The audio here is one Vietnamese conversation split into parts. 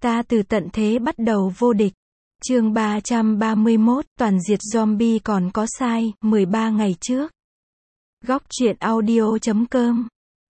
Ta từ tận thế bắt đầu vô địch. Chương 331, toàn diệt zombie còn có sai, 13 ngày trước. Góc truyện audio.com.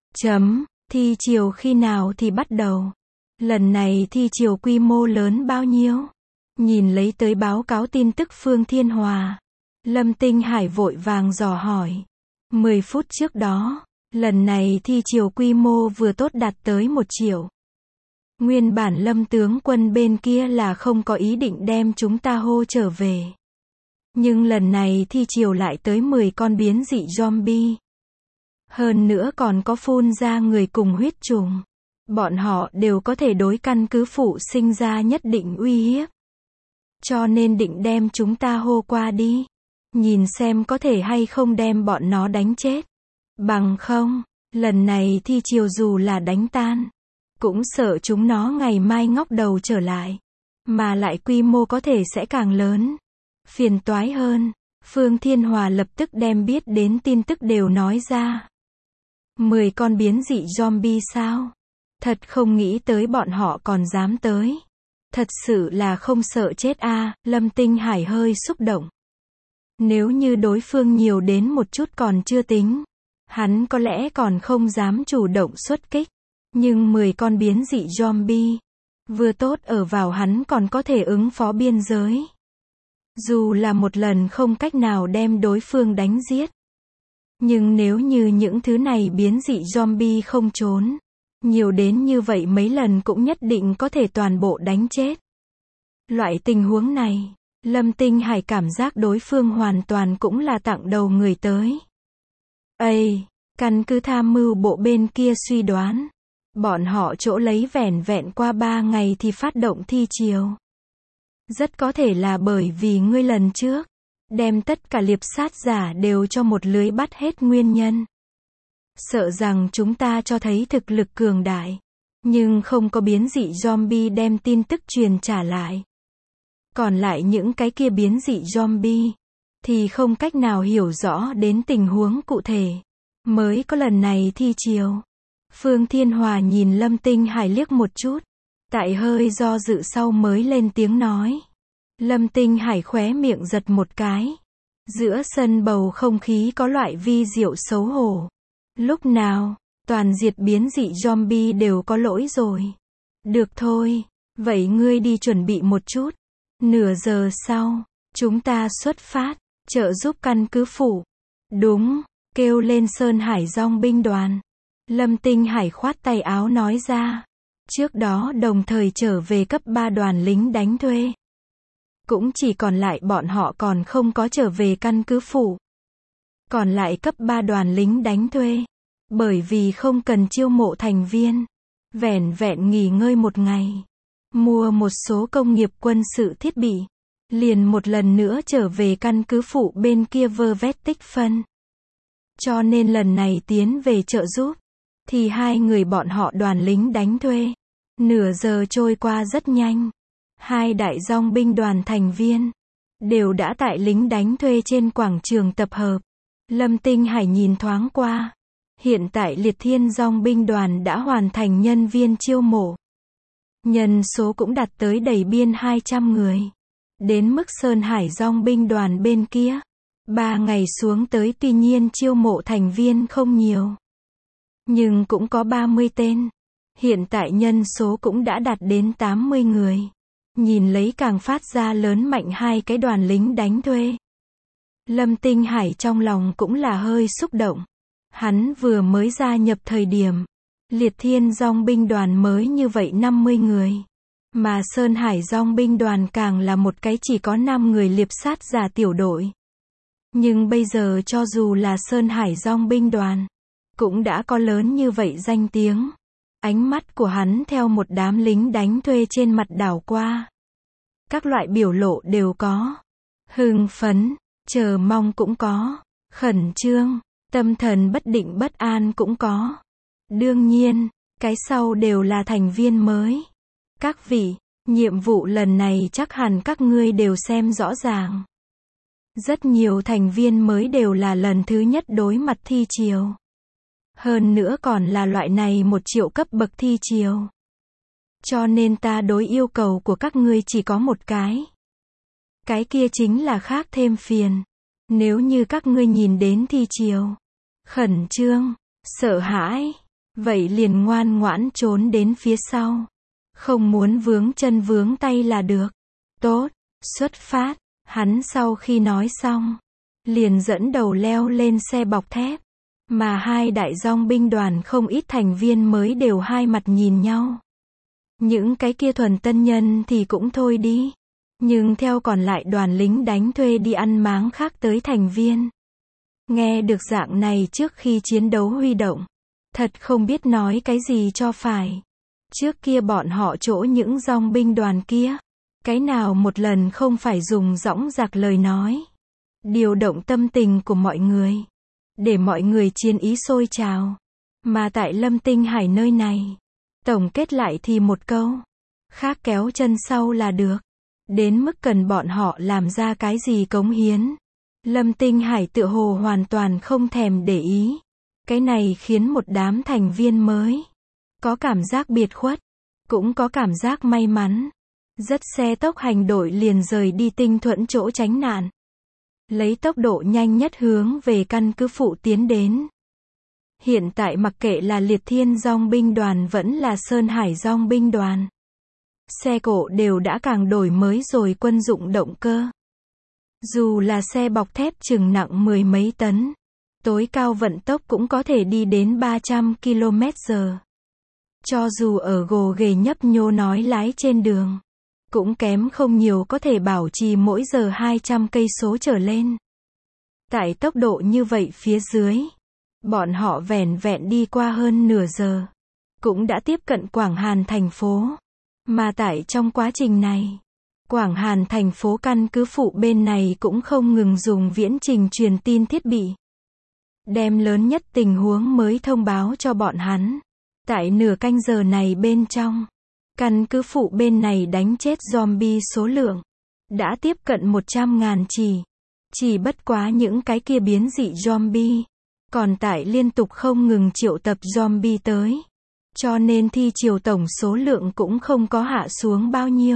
Thi chiều khi nào thì bắt đầu? Lần này thi chiều quy mô lớn bao nhiêu? Nhìn lấy tới báo cáo tin tức Phương Thiên Hòa, Lâm Tinh Hải vội vàng dò hỏi. 10 phút trước đó, lần này thi chiều quy mô vừa tốt đạt tới 1 triệu. Nguyên bản Lâm tướng quân bên kia là không có ý định đem chúng ta hô trở về. Nhưng lần này thi chiều lại tới 10 con biến dị zombie. Hơn nữa còn có phun ra người cùng huyết trùng. Bọn họ đều có thể đối căn cứ phụ sinh ra nhất định uy hiếp. Cho nên định đem chúng ta hô qua đi. Nhìn xem có thể hay không đem bọn nó đánh chết. Bằng không, lần này thi chiều dù là đánh tan, cũng sợ chúng nó ngày mai ngóc đầu trở lại. Mà lại quy mô có thể sẽ càng lớn. Phiền toái hơn. Phương Thiên Hòa lập tức đem biết đến tin tức đều nói ra. 10 con biến dị zombie sao? Thật không nghĩ tới bọn họ còn dám tới. Thật sự là không sợ chết a. Lâm Tinh Hải hơi xúc động. Nếu như đối phương nhiều đến một chút còn chưa tính, hắn có lẽ còn không dám chủ động xuất kích. Nhưng 10 con biến dị zombie, vừa tốt ở vào hắn còn có thể ứng phó biên giới. Dù là một lần không cách nào đem đối phương đánh giết. Nhưng nếu như những thứ này biến dị zombie không trốn, nhiều đến như vậy mấy lần cũng nhất định có thể toàn bộ đánh chết. Loại tình huống này, Lâm Tinh Hải cảm giác đối phương hoàn toàn cũng là tặng đầu người tới. Căn cứ tham mưu bộ bên kia suy đoán, bọn họ chỗ lấy vẻn vẹn qua 3 ngày thì phát động thi chiều. Rất có thể là bởi vì ngươi lần trước đem tất cả liệp sát giả đều cho một lưới bắt hết nguyên nhân. Sợ rằng chúng ta cho thấy thực lực cường đại, nhưng không có biến dị zombie đem tin tức truyền trả lại. Còn lại những cái kia biến dị zombie thì không cách nào hiểu rõ đến tình huống cụ thể. Mới có lần này thi chiều. Phương Thiên Hòa nhìn Lâm Tinh Hải liếc một chút, tại hơi do dự sau mới lên tiếng nói. Lâm Tinh Hải khóe miệng giật một cái. Giữa sân bầu không khí có loại vi diệu xấu hổ. Lúc nào, toàn diệt biến dị zombie đều có lỗi rồi. Được thôi, vậy ngươi đi chuẩn bị một chút. Nửa giờ sau, chúng ta xuất phát, trợ giúp căn cứ phủ. Đúng, kêu lên Sơn Hải Dong binh đoàn. Lâm Tinh Hải khoát tay áo nói ra. Trước đó đồng thời trở về cấp 3 đoàn lính đánh thuê. Cũng chỉ còn lại bọn họ còn không có trở về căn cứ phủ. Còn lại cấp 3 đoàn lính đánh thuê. Bởi vì không cần chiêu mộ thành viên. Vẻn vẹn nghỉ ngơi một ngày. Mua một số công nghiệp quân sự thiết bị. Liền một lần nữa trở về căn cứ phủ bên kia vơ vét tích phân. Cho nên lần này tiến về trợ giúp. Thì hai người bọn họ đoàn lính đánh thuê. Nửa giờ trôi qua rất nhanh. Hai đại dong binh đoàn thành viên đều đã tại lính đánh thuê trên quảng trường tập hợp. Lâm Tinh Hải nhìn thoáng qua. Hiện tại Liệt Thiên Dong binh đoàn đã hoàn thành nhân viên chiêu mộ. Nhân số cũng đạt tới đầy biên 200 người. Đến mức Sơn Hải Dong binh đoàn bên kia, 3 ngày xuống tới tuy nhiên chiêu mộ thành viên không nhiều. Nhưng cũng có 30 tên. Hiện tại nhân số cũng đã đạt đến 80 người. Nhìn lấy càng phát ra lớn mạnh hai cái đoàn lính đánh thuê. Lâm Tinh Hải trong lòng cũng là hơi xúc động. Hắn vừa mới gia nhập thời điểm. Liệt Thiên Dong binh đoàn mới như vậy 50 người. Mà Sơn Hải Dong binh đoàn càng là một cái chỉ có 5 người liệp sát giả tiểu đội. Nhưng bây giờ cho dù là Sơn Hải Dong binh đoàn, cũng đã có lớn như vậy danh tiếng. Ánh mắt của hắn theo một đám lính đánh thuê trên mặt đảo qua. Các loại biểu lộ đều có. Hưng phấn, chờ mong cũng có. Khẩn trương, tâm thần bất định bất an cũng có. Đương nhiên, cái sau đều là thành viên mới. Các vị, nhiệm vụ lần này chắc hẳn các ngươi đều xem rõ ràng. Rất nhiều thành viên mới đều là lần thứ nhất đối mặt thi chiều. Hơn nữa còn là loại này 1 triệu cấp bậc thi chiều. Cho nên ta đối yêu cầu của các ngươi chỉ có một cái. Cái kia chính là khác thêm phiền. Nếu như các ngươi nhìn đến thi chiều, khẩn trương, sợ hãi, vậy liền ngoan ngoãn trốn đến phía sau. Không muốn vướng chân vướng tay là được. Tốt, xuất phát. Hắn sau khi nói xong, liền dẫn đầu leo lên xe bọc thép. Mà hai đại dong binh đoàn không ít thành viên mới đều hai mặt nhìn nhau. Những cái kia thuần tân nhân thì cũng thôi đi. Nhưng theo còn lại đoàn lính đánh thuê đi ăn máng khác tới thành viên. Nghe được dạng này trước khi chiến đấu huy động. Thật không biết nói cái gì cho phải. Trước kia bọn họ chỗ những dong binh đoàn kia. Cái nào một lần không phải dùng dõng dạc lời nói. Điều động tâm tình của mọi người. Để mọi người chiến ý sôi trào. Mà tại Lâm Tinh Hải nơi này. Tổng kết lại thì một câu. Khác kéo chân sau là được. Đến mức cần bọn họ làm ra cái gì cống hiến. Lâm Tinh Hải tựa hồ hoàn toàn không thèm để ý. Cái này khiến một đám thành viên mới. Có cảm giác biệt khuất. Cũng có cảm giác may mắn. Dắt xe tốc hành đội liền rời đi Tinh Thuẫn chỗ tránh nạn. Lấy tốc độ nhanh nhất hướng về căn cứ phụ tiến đến. Hiện tại mặc kệ là Liệt Thiên Dong binh đoàn vẫn là Sơn Hải Dong binh đoàn. Xe cộ đều đã càng đổi mới rồi quân dụng động cơ. Dù là xe bọc thép chừng nặng mười mấy tấn. Tối cao vận tốc cũng có thể đi đến 300 km/h. Cho dù ở gồ ghề nhấp nhô nói lái trên đường. Cũng kém không nhiều có thể bảo trì mỗi giờ 200 cây số trở lên. Tại tốc độ như vậy phía dưới. Bọn họ vẻn vẹn đi qua hơn nửa giờ. Cũng đã tiếp cận Quảng Hàn thành phố. Mà tại trong quá trình này. Quảng Hàn thành phố căn cứ phụ bên này cũng không ngừng dùng viễn trình truyền tin thiết bị. Đem lớn nhất tình huống mới thông báo cho bọn hắn. Tại nửa canh giờ này bên trong. Căn cứ phụ bên này đánh chết zombie số lượng. Đã tiếp cận 100.000 chỉ. Chỉ bất quá những cái kia biến dị zombie. Còn tại liên tục không ngừng triệu tập zombie tới. Cho nên thi chiều tổng số lượng cũng không có hạ xuống bao nhiêu.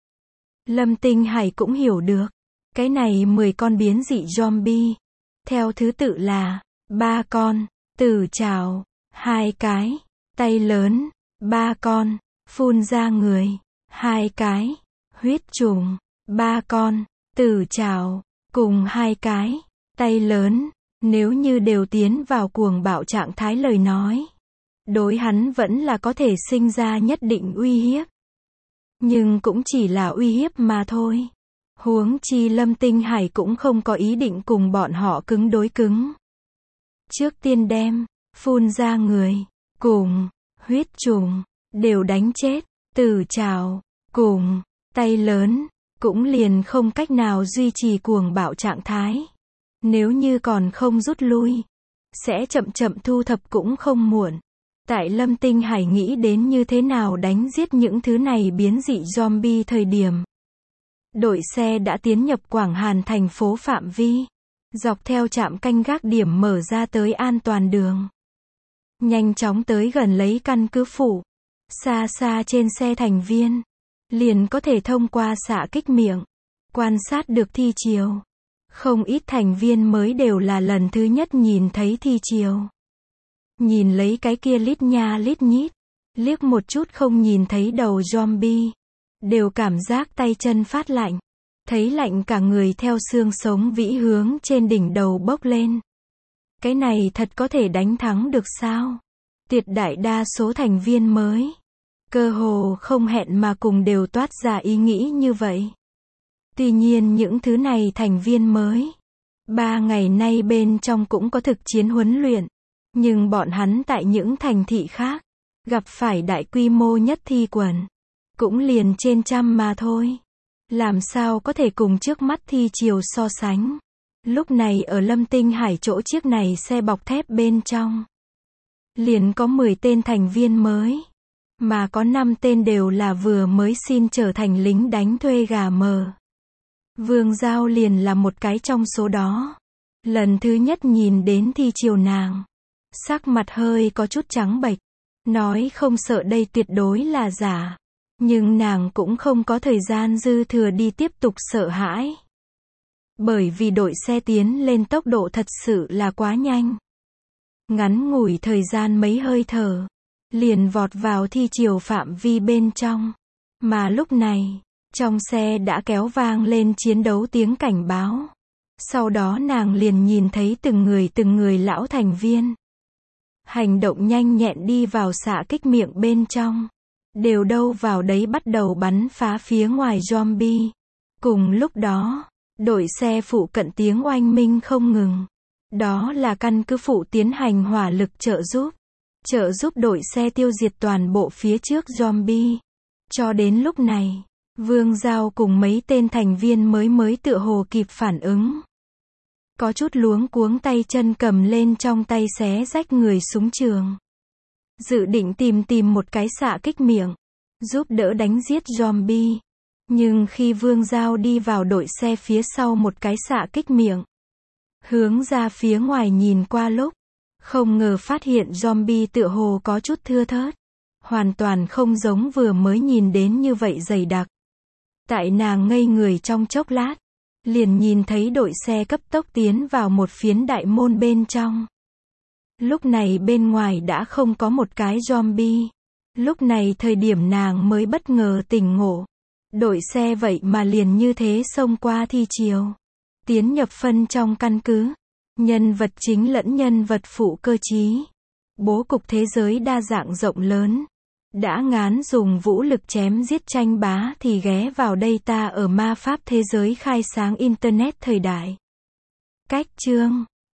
Lâm Tinh Hải cũng hiểu được. Cái này 10 con biến dị zombie. Theo thứ tự là 3 con, tử trảo, 2 cái, tay lớn, 3 con, phun ra người, 2 cái, huyết trùng, 3 con, tử trảo, cùng 2 cái, tay lớn. Nếu như đều tiến vào cuồng bạo trạng thái lời nói. Đối hắn vẫn là có thể sinh ra nhất định uy hiếp. Nhưng cũng chỉ là uy hiếp mà thôi. Huống chi Lâm Tinh Hải cũng không có ý định cùng bọn họ cứng đối cứng. Trước tiên đem, phun ra người, cùng, huyết trùng, đều đánh chết, tử trảo, cùng, tay lớn, cũng liền không cách nào duy trì cuồng bạo trạng thái. Nếu như còn không rút lui, sẽ chậm chậm thu thập cũng không muộn. Tại Lâm Tinh Hải nghĩ đến như thế nào đánh giết những thứ này biến dị zombie thời điểm. Đội xe đã tiến nhập Quảng Hàn thành phố phạm vi. Dọc theo trạm canh gác điểm mở ra tới an toàn đường. Nhanh chóng tới gần lấy căn cứ phụ. Xa xa trên xe thành viên. Liền có thể thông qua xạ kích miệng. Quan sát được thi chiều. Không ít thành viên mới đều là lần thứ nhất nhìn thấy thi chiều. Nhìn lấy cái kia lít nha lít nhít. Liếc một chút không nhìn thấy đầu zombie. Đều cảm giác tay chân phát lạnh. Thấy lạnh cả người theo xương sống vĩ hướng trên đỉnh đầu bốc lên. Cái này thật có thể đánh thắng được sao? Tuyệt đại đa số thành viên mới. Cơ hồ không hẹn mà cùng đều toát ra ý nghĩ như vậy. Tuy nhiên những thứ này thành viên mới. 3 ngày nay bên trong cũng có thực chiến huấn luyện. Nhưng bọn hắn tại những thành thị khác. Gặp phải đại quy mô nhất thi quần. Cũng liền trên trăm mà thôi. Làm sao có thể cùng trước mắt thi chiều so sánh. Lúc này ở Lâm Tinh Hải chỗ chiếc này xe bọc thép bên trong. Liền có 10 tên thành viên mới. Mà có 5 tên đều là vừa mới xin trở thành lính đánh thuê gà mờ. Vương Giao liền là một cái trong số đó. Lần thứ nhất nhìn đến thi chiều nàng. Sắc mặt hơi có chút trắng bệch. Nói không sợ đây tuyệt đối là giả. Nhưng nàng cũng không có thời gian dư thừa đi tiếp tục sợ hãi. Bởi vì đội xe tiến lên tốc độ thật sự là quá nhanh. Ngắn ngủi thời gian mấy hơi thở, liền vọt vào thi chiều phạm vi bên trong. Mà lúc này, trong xe đã kéo vang lên chiến đấu tiếng cảnh báo. Sau đó nàng liền nhìn thấy từng người lão thành viên. Hành động nhanh nhẹn đi vào xạ kích miệng bên trong. Đều đâu vào đấy bắt đầu bắn phá phía ngoài zombie. Cùng lúc đó, đội xe phụ cận tiếng oanh minh không ngừng. Đó là căn cứ phụ tiến hành hỏa lực trợ giúp đội xe tiêu diệt toàn bộ phía trước zombie. Cho đến lúc này, Vương Giao cùng mấy tên thành viên mới tựa hồ kịp phản ứng. Có chút luống cuống tay chân cầm lên trong tay xé rách người súng trường. Dự định tìm một cái xạ kích miệng, giúp đỡ đánh giết zombie. Nhưng khi Vương Giao đi vào đội xe phía sau một cái xạ kích miệng, hướng ra phía ngoài nhìn qua lúc, không ngờ phát hiện zombie tựa hồ có chút thưa thớt. Hoàn toàn không giống vừa mới nhìn đến như vậy dày đặc. Tại nàng ngây người trong chốc lát, liền nhìn thấy đội xe cấp tốc tiến vào một phiến đại môn bên trong. Lúc này bên ngoài đã không có một cái zombie. Lúc này thời điểm nàng mới bất ngờ tỉnh ngộ. Đội xe vậy mà liền như thế xông qua thi chiều. Tiến nhập phân trong căn cứ. Nhân vật chính lẫn nhân vật phụ cơ trí. Bố cục thế giới đa dạng rộng lớn. Đã ngán dùng vũ lực chém giết tranh bá thì ghé vào đây ta ở ma pháp thế giới khai sáng Internet thời đại. Cách chương